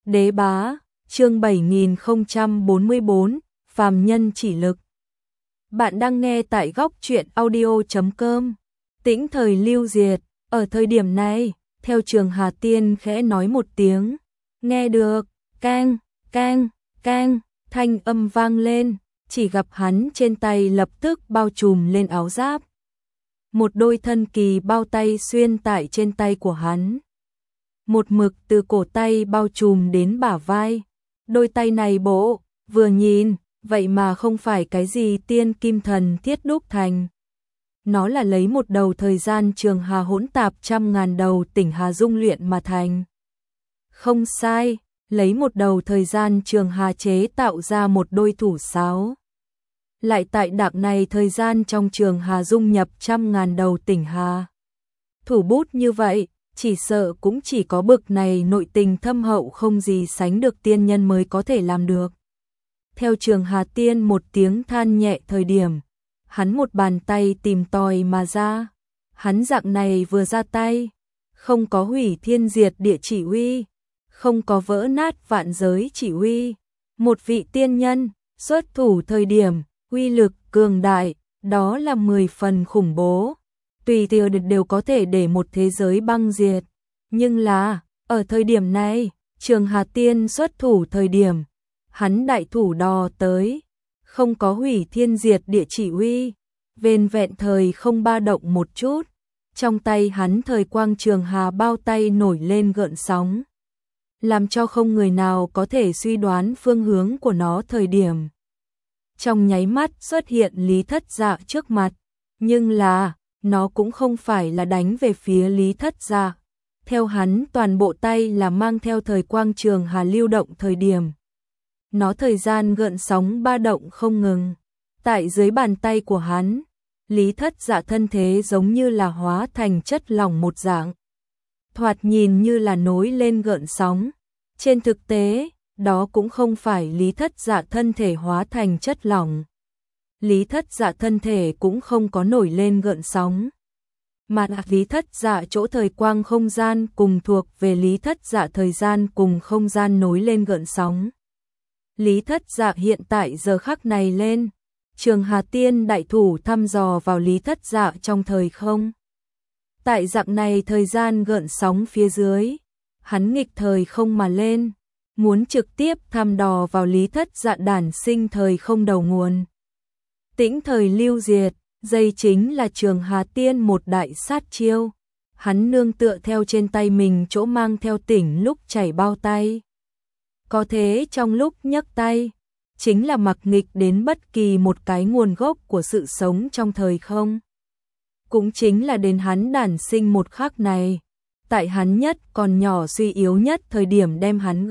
Đế bá, chương 7044, phàm nhân chỉ lực. Bạn đang nghe tại góc truyện audio.com. Tĩnh thời lưu diệt, ở thời điểm này, theo Trường Hà Tiên khẽ nói một tiếng, nghe được, cang, cang, cang, thanh âm vang lên, chỉ gặp hắn trên tay lập tức bao trùm lên áo giáp. Một đôi thân kỳ bao tay xuyên tại trên tay của hắn. Một mực từ cổ tay bao trùm đến bả vai. Đôi tay này bộ, vừa nhìn, vậy mà không phải cái gì tiên kim thần thiết đúc thành. Nó là lấy một đầu thời gian Trường Hà hỗn tạp trăm ngàn đầu tỉnh Hà dung luyện mà thành. Không sai, lấy một đầu thời gian Trường Hà chế tạo ra một đôi thủ sáo. Lại tại đặc này thời gian trong Trường Hà dung nhập trăm ngàn đầu tỉnh Hà. Thủ bút như vậy, chỉ sợ cũng chỉ có bực này nội tình thâm hậu không gì sánh được tiên nhân mới có thể làm được. Theo Trường Hà Tiên một tiếng than nhẹ thời điểm, hắn một bàn tay tìm tòi mà ra. Hắn dạng này vừa ra tay, không có hủy thiên diệt địa chỉ uy, không có vỡ nát vạn giới chỉ uy. Một vị tiên nhân, xuất thủ thời điểm, uy lực cường đại, đó là 10 phần khủng bố. Tùy tiều đều có thể để một thế giới băng diệt. Nhưng là, ở thời điểm này, Trường Hà Tiên xuất thủ thời điểm, hắn đại thủ đò tới, không có hủy thiên diệt địa chỉ uy, vền vẹn thời không ba động một chút. Trong tay hắn thời quang Trường Hà bao tay nổi lên gợn sóng, làm cho không người nào có thể suy đoán phương hướng của nó thời điểm. Trong nháy mắt xuất hiện Lý Thất Dạ trước mặt, nhưng là, nó cũng không phải là đánh về phía Lý Thất Dạ. Theo hắn toàn bộ tay là mang theo thời quang Trường Hà lưu động thời điểm. Nó thời gian gợn sóng ba động không ngừng. Tại dưới bàn tay của hắn, Lý Thất Dạ thân thế giống như là hóa thành chất lỏng một dạng. Thoạt nhìn như là nối lên gợn sóng. Trên thực tế, đó cũng không phải Lý Thất Dạ thân thể hóa thành chất lỏng. Lý Thất Dạ thân thể cũng không có nổi lên gợn sóng. Mà Lý Thất Dạ chỗ thời quang không gian cùng thuộc về Lý Thất Dạ thời gian cùng không gian nối lên gợn sóng. Lý Thất Dạ hiện tại giờ khắc này lên, Trường Hà Tiên đại thủ thăm dò vào Lý Thất Dạ trong thời không. Tại dạng này thời gian gợn sóng phía dưới, hắn nghịch thời không mà lên, muốn trực tiếp thăm dò vào Lý Thất Dạ đản sinh thời không đầu nguồn. Tĩnh thời lưu diệt, dây chính là Trường Hà Tiên một đại sát chiêu. Hắn nương tựa theo trên tay mình chỗ mang theo tỉnh lúc chảy bao tay. Có thế trong lúc nhấc tay, chính là mặc nghịch đến bất kỳ một cái nguồn gốc của sự sống trong thời không. Cũng chính là đến hắn đản sinh một khắc này, tại hắn nhất còn nhỏ suy yếu nhất thời điểm đem hắn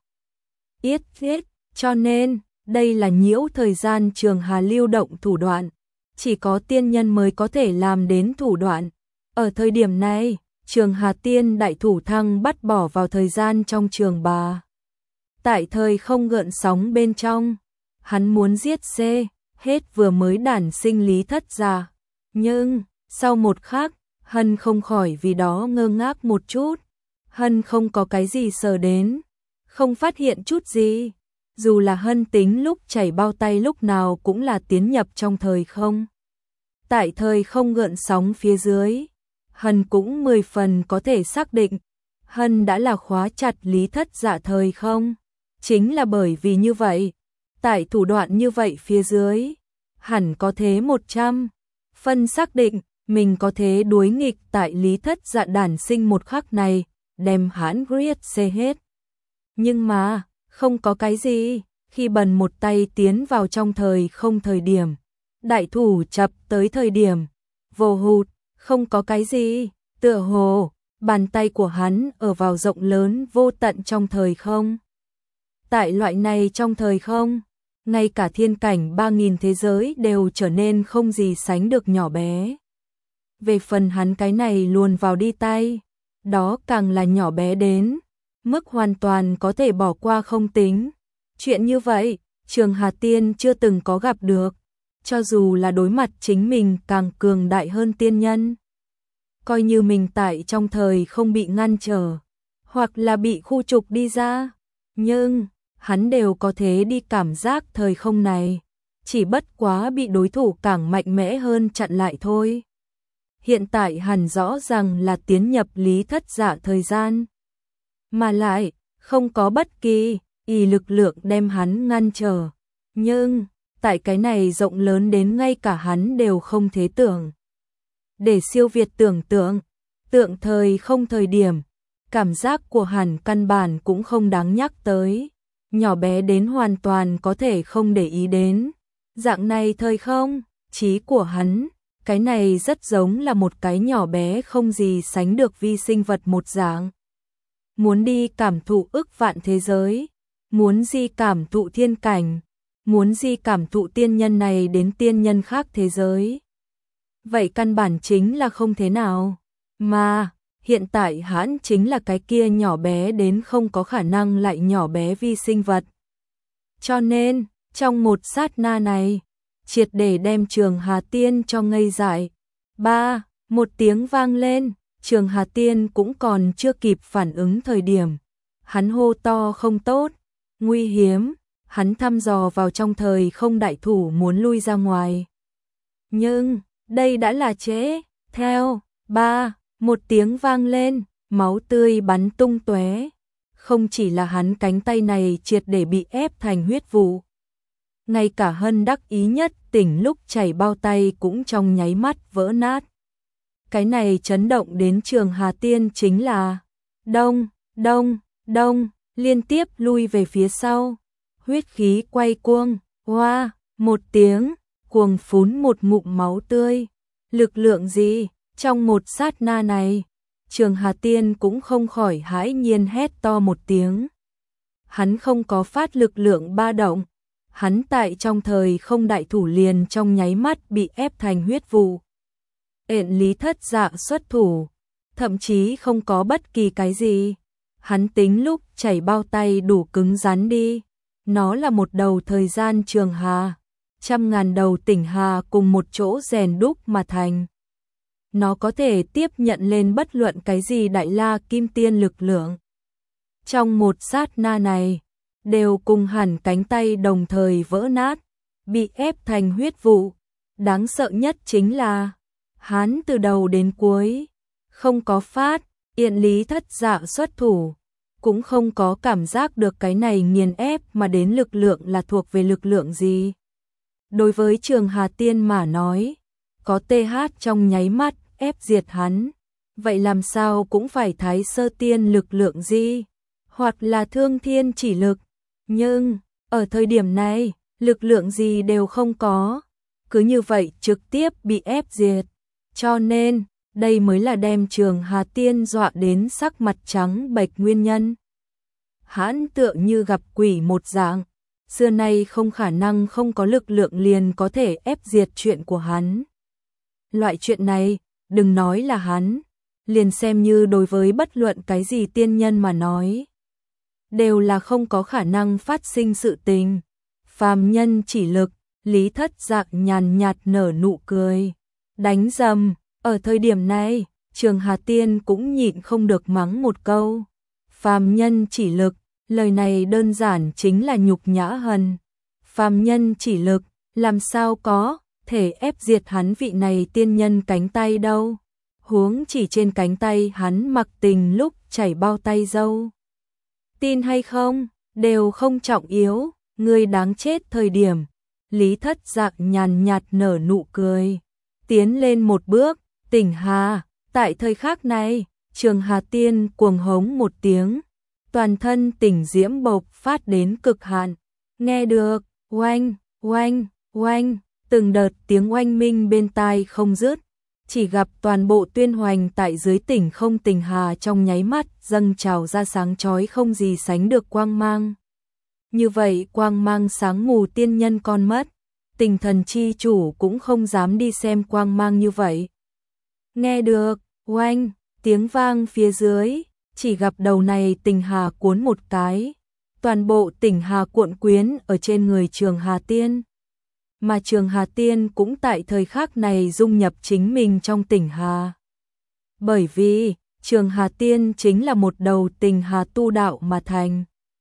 yết, cho nên, đây là nhiễu thời gian Trường Hà lưu động thủ đoạn. Chỉ có tiên nhân mới có thể làm đến thủ đoạn. Ở thời điểm này, Trường Hà Tiên đại thủ thăng bắt bỏ vào thời gian trong Trường Bà. Tại thời không gợn sóng bên trong, hắn muốn giết hết vừa mới đản sinh Lý Thất Dạ. Nhưng, sau một khắc, Hân không khỏi vì đó ngơ ngác một chút. Hân không có cái gì sờ đến, không phát hiện chút gì. Dù là Hân tính lúc chảy bao tay lúc nào cũng là tiến nhập trong thời không. Tại thời không gợn sóng phía dưới, Hân cũng 10 phần có thể xác định, Hân đã là khóa chặt Lý Thất Dạ thời không. Chính là bởi vì như vậy, tại thủ đoạn như vậy phía dưới, hẳn có thế 100 phân xác định, mình có thế đối nghịch tại Lý Thất Dạ đản sinh một khắc này, đem hắn giết hết. Nhưng mà, không có cái gì, khi bần một tay tiến vào trong thời không thời điểm, đại thủ chập tới thời điểm, vô hụt, không có cái gì, tựa hồ, bàn tay của hắn ở vào rộng lớn vô tận trong thời không. Tại loại này trong thời không, ngay cả thiên cảnh 3000 thế giới đều trở nên không gì sánh được nhỏ bé. Về phần hắn cái này luồn vào đi tay, đó càng là nhỏ bé đến mức hoàn toàn có thể bỏ qua không tính. Chuyện như vậy, Trường Hà Tiên chưa từng có gặp được, cho dù là đối mặt chính mình càng cường đại hơn tiên nhân. Coi như mình tại trong thời không bị ngăn trở, hoặc là bị khu trục đi ra, Nhưng, hắn đều có thế đi cảm giác thời không này, chỉ bất quá bị đối thủ càng mạnh mẽ hơn chặn lại thôi. Hiện tại hẳn rõ ràng là tiến nhập lý thất dạ thời gian, mà lại không có bất kỳ lực lượng đem hắn ngăn trở. Nhưng, tại cái này rộng lớn đến ngay cả hắn đều không thể tưởng. Để siêu việt tưởng tượng thời không thời điểm, cảm giác của hắn căn bản cũng không đáng nhắc tới, nhỏ bé đến hoàn toàn có thể không để ý đến. Dạng này thời không, trí của hắn, cái này rất giống là một cái nhỏ bé không gì sánh được vi sinh vật một dạng. Muốn đi cảm thụ ức vạn thế giới, muốn di cảm thụ thiên cảnh, muốn di cảm thụ tiên nhân này đến tiên nhân khác thế giới. Vậy căn bản chính là không thế nào, mà hiện tại hắn chính là cái kia nhỏ bé đến không có khả năng lại nhỏ bé vi sinh vật. Cho nên, trong một sát na này, triệt để đem Trường Hà Tiên cho ngây dại. Một tiếng vang lên, Trường Hà Tiên cũng còn chưa kịp phản ứng thời điểm. Hắn hô to không tốt, nguy hiếm, hắn thăm dò vào trong thời không đại thủ muốn lui ra ngoài. Nhưng, đây đã là trễ, theo, một tiếng vang lên, máu tươi bắn tung tóe. Không chỉ là hắn cánh tay này triệt để bị ép thành huyết vụ. Ngay cả Hân đắc ý nhất tỉnh lúc chảy bao tay cũng trong nháy mắt vỡ nát. Cái này chấn động đến Trường Hà Tiên chính là đông, liên tiếp lui về phía sau. Huyết khí quay cuồng, một tiếng, cuồng phún một ngụm máu tươi. Lực lượng gì? Trong một sát na này, Trường Hà Tiên cũng không khỏi hãi nhiên hét to một tiếng. Hắn không có phát lực lượng ba động, hắn tại trong thời không đại thủ liền trong nháy mắt bị ép thành huyết vụ. Lý thất dạ xuất thủ, thậm chí không có bất kỳ cái gì. Hắn tính lúc chảy bao tay đủ cứng rắn đi. Nó là một đầu thời gian trường hà, 100.000 đầu tỉnh hà cùng một chỗ rèn đúc mà thành. Nó có thể tiếp nhận lên bất luận cái gì đại la kim tiên lực lượng. Trong một sát na này, đều cùng hẳn cánh tay đồng thời vỡ nát, bị ép thành huyết vụ. Đáng sợ nhất chính là, hắn từ đầu đến cuối, không có phát, Lý thất dạ xuất thủ, cũng không có cảm giác được cái này nghiền ép mà đến lực lượng là thuộc về lực lượng gì. Đối với Trường Hà Tiên mà nói, có TH trong nháy mắt ép diệt hắn, vậy làm sao cũng phải Thái Sơ Tiên lực lượng gì, hoặc là Thương Thiên chỉ lực. Nhưng, ở thời điểm này, lực lượng gì đều không có, cứ như vậy trực tiếp bị ép diệt. Cho nên, đây mới là đem Trường Hà Tiên dọa đến sắc mặt trắng bệch nguyên nhân. Hắn tựa như gặp quỷ một dạng, xưa nay không khả năng không có lực lượng liền có thể ép diệt chuyện của hắn. Loại chuyện này, đừng nói là hắn, liền xem như đối với bất luận cái gì tiên nhân mà nói, đều là không có khả năng phát sinh sự tình. Phàm nhân chỉ lực, Lý thất dạ nhàn nhạt nở nụ cười, đánh rầm. Ở thời điểm này, Trường Hà Tiên cũng nhịn không được mắng một câu. Phàm nhân chỉ lực, lời này đơn giản chính là nhục nhã Hân. Phàm nhân chỉ lực, làm sao có thể ép diệt hắn vị này tiên nhân cánh tay đâu. Huống chỉ trên cánh tay hắn mặc tình lúc chảy bao tay dâu. Tin hay không, đều không trọng yếu, người đáng chết thời điểm. Lý thất dạ nhàn nhạt nở nụ cười, tiến lên một bước. Tỉnh Hà, tại thời khắc này, Trường Hà Tiên cuồng hống một tiếng, toàn thân tỉnh diễm bộc phát đến cực hạn. Nghe được, oanh, oanh, oanh, từng đợt tiếng oanh minh bên tai không dứt, chỉ gặp toàn bộ tuyên hoành tại dưới tỉnh không tỉnh Hà trong nháy mắt dâng trào ra sáng chói không gì sánh được quang mang. Như vậy quang mang sáng mù tiên nhân con mất, Tinh Thần chi chủ cũng không dám đi xem quang mang như vậy. Nghe được, oanh, tiếng vang phía dưới, chỉ gặp đầu này tỉnh hà cuốn một cái, toàn bộ tỉnh hà cuộn quyến ở trên người Trường Hà Tiên. Mà Trường Hà Tiên cũng tại thời khắc này dung nhập chính mình trong tỉnh hà. Bởi vì, Trường Hà Tiên chính là một đầu tỉnh hà tu đạo mà thành.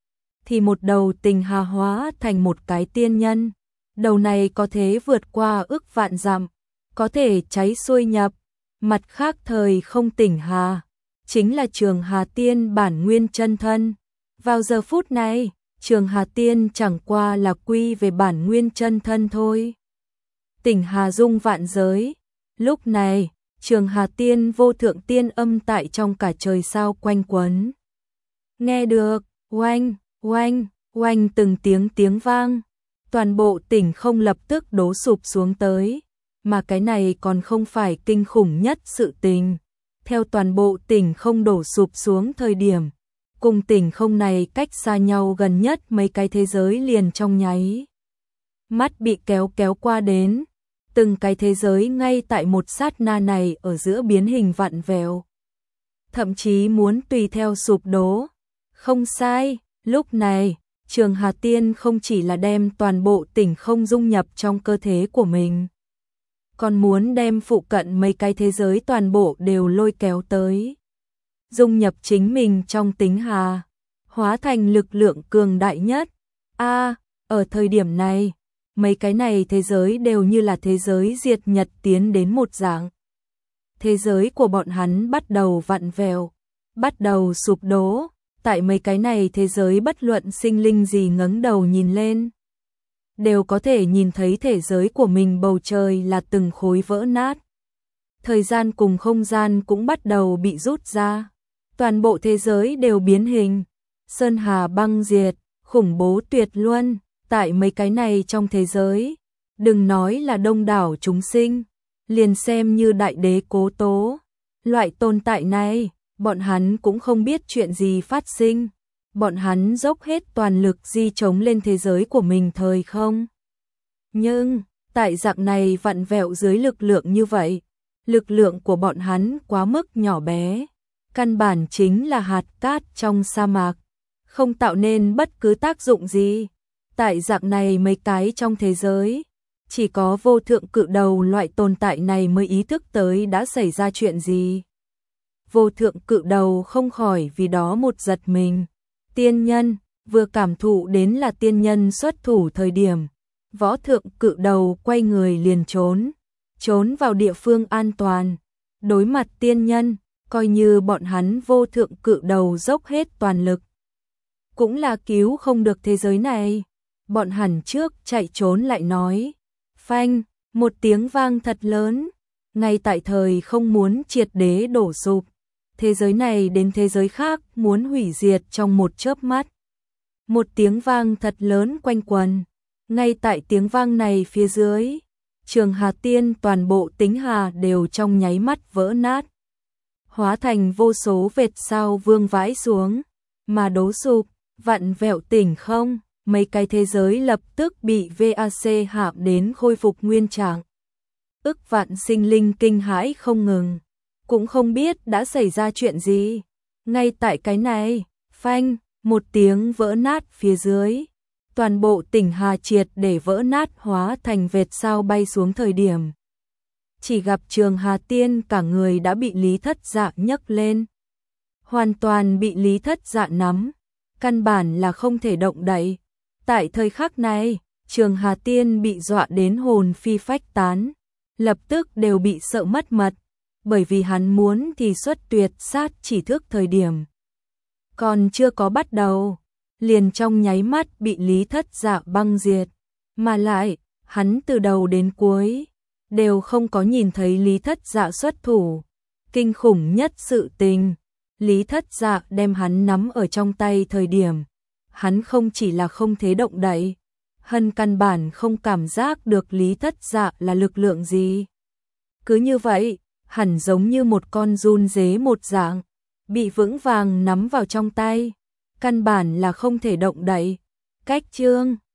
thì một đầu Tình Hà hóa thành một cái tiên nhân. Đầu này có thể vượt qua ức vạn dặm, có thể cháy xuôi nhập. Mặt khác thời không Tình Hà, chính là Trường Hà Tiên bản nguyên chân thân. Vào giờ phút này, Trường Hà Tiên chẳng qua là quy về bản nguyên chân thân thôi. Tình Hà dung vạn giới. Lúc này, Trường Hà Tiên vô thượng tiên âm tại trong cả trời sao quanh quấn. Nghe được, oanh, oanh, oanh từng tiếng vang. Toàn bộ tỉnh không lập tức đổ sụp xuống tới. Mà cái này còn không phải kinh khủng nhất sự tình. Theo toàn bộ tỉnh không đổ sụp xuống thời điểm, cùng tỉnh không này cách xa nhau gần nhất mấy cái thế giới liền trong nháy mắt bị kéo qua đến. Từng cái thế giới ngay tại một sát na này ở giữa biến hình vặn vẹo, thậm chí muốn tùy theo sụp đổ. Không sai, lúc này, Trường Hà Tiên không chỉ là đem toàn bộ tỉnh không dung nhập trong cơ thể của mình, còn muốn đem phụ cận mấy cái thế giới toàn bộ đều lôi kéo tới, dung nhập chính mình trong tính hà, hóa thành lực lượng cường đại nhất. Ở thời điểm này, mấy cái này thế giới đều như là thế giới diệt nhật tiến đến một dạng. Thế giới của bọn hắn bắt đầu vặn vẹo, bắt đầu sụp đổ. Tại mấy cái này thế giới bất luận sinh linh gì ngẩng đầu nhìn lên, đều có thể nhìn thấy thế giới của mình bầu trời là từng khối vỡ nát. Thời gian cùng không gian cũng bắt đầu bị rút ra. Toàn bộ thế giới đều biến hình. Sơn hà băng diệt, khủng bố tuyệt luân. Tại mấy cái này trong thế giới, đừng nói là đông đảo chúng sinh, liền xem như đại đế Cố Tố. Loại tồn tại này, bọn hắn cũng không biết chuyện gì phát sinh. Bọn hắn dốc hết toàn lực di chống lên thế giới của mình thời không. Nhưng, tại dạng này vặn vẹo dưới lực lượng như vậy, lực lượng của bọn hắn quá mức nhỏ bé. Căn bản chính là hạt cát trong sa mạc, không tạo nên bất cứ tác dụng gì. Tại dạng này mấy cái trong thế giới, chỉ có vô thượng cự đầu loại tồn tại này mới ý thức tới đã xảy ra chuyện gì. Vô thượng cự đầu không khỏi vì đó một giật mình. Tiên nhân, vừa cảm thụ đến là tiên nhân xuất thủ thời điểm, võ thượng cự đầu quay người liền trốn vào địa phương an toàn. Đối mặt tiên nhân, coi như bọn hắn vô thượng cự đầu dốc hết toàn lực, cũng là cứu không được thế giới này. Bọn hẳn trước chạy trốn lại nói. Phanh, một tiếng vang thật lớn, ngay tại thời không muốn triệt đế đổ sụp. Thế giới này đến thế giới khác muốn hủy diệt trong một chớp mắt. Một tiếng vang thật lớn quanh quần. Ngay tại tiếng vang này phía dưới, Trường Hà Tiên toàn bộ tính hà đều trong nháy mắt vỡ nát, hóa thành vô số vệt sao vương vãi xuống, mà đổ sụp, vặn vẹo tỉnh không. Mấy cái thế giới lập tức bị VAC hạ đến khôi phục nguyên trạng. Ức vạn sinh linh kinh hãi không ngừng, cũng không biết đã xảy ra chuyện gì. Ngay tại cái này, phanh, một tiếng vỡ nát phía dưới, toàn bộ tỉnh hà triệt để vỡ nát hóa thành vệt sao bay xuống thời điểm. Chỉ gặp Trường Hà Tiên cả người đã bị Lý Thất Dạ nhấc lên. Hoàn toàn bị Lý Thất Dạ nắm, căn bản là không thể động đậy. Tại thời khắc này, Trường Hà Tiên bị dọa đến hồn phi phách tán, lập tức đều bị sợ mất mật, bởi vì hắn muốn thì xuất tuyệt sát chỉ thức thời điểm. Còn chưa có bắt đầu, liền trong nháy mắt bị Lý Thất Dạ băng diệt, mà lại, hắn từ đầu đến cuối, đều không có nhìn thấy Lý Thất Dạ xuất thủ. Kinh khủng nhất sự tình, Lý Thất Dạ đem hắn nắm ở trong tay thời điểm. Hắn không chỉ là không thể động đậy, hân căn bản không cảm giác được Lý Thất Dạ là lực lượng gì. Cứ như vậy, hẳn giống như một con giun dế một dạng, bị vững vàng nắm vào trong tay, căn bản là không thể động đậy. Cách chương